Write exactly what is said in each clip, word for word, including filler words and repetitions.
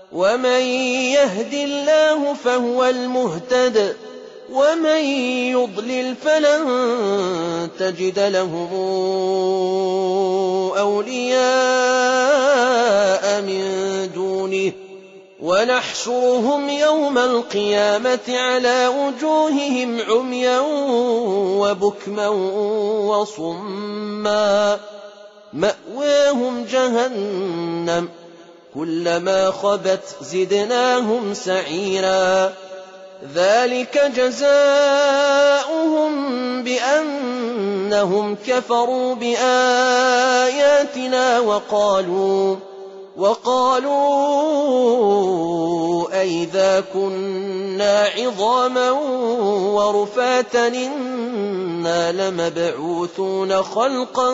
ومن يهد الله فهو المهتد ومن يضلل فلن تجد لهم أولياء من دونه ونحشرهم يوم القيامة على وجوههم عميا وبكما وصما مأواهم جهنم كلما خبت زدناهم سعيرا ذلك جزاؤهم بأنهم كفروا بآياتنا وقالوا وقالوا أئذا كنا عظاما ورفاتا إنا لمبعوثون خلقا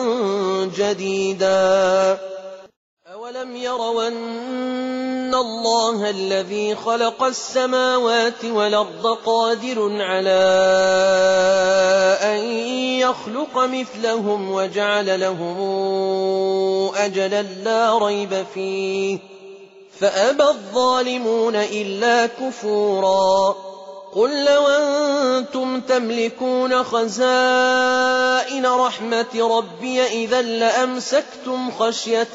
جديدا أولم يروا أن الله الذي خلق السماوات والأرض قادر على أن يخلق مثلهم وجعل لهم أجلا لا ريب فيه فأبى الظالمون إلا كفورا قل لو أنتم تملكون خزائن رحمة ربي إذا لأمسكتم خشية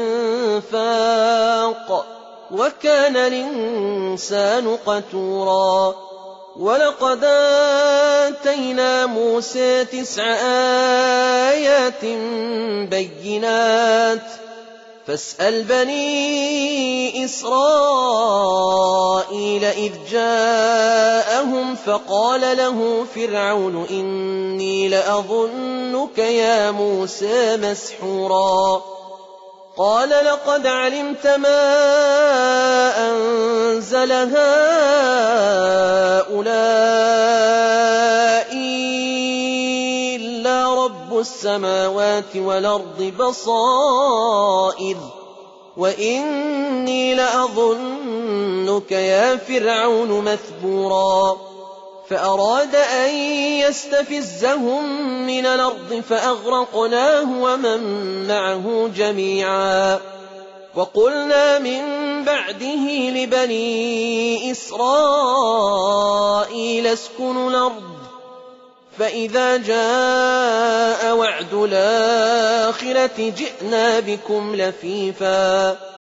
الإنفاق وكان الإنسان قتورا ولقد آتينا موسى تسع آيات بينات فاسأل بني إسرائيل إذ جاءهم فقال له فرعون إني لأظنك يا موسى مسحورا قال لقد علمت ما أنزل هؤلاء إلا رب السماوات والأرض بصائر وإني لأظنك يا فرعون مثبورا فأراد أن يستفزهم من الأرض فأغرقناه ومن معه جميعا وقلنا من بعده لبني إسرائيل اسكنوا الأرض فإذا جاء وعد الآخرة جئنا بكم لفيفا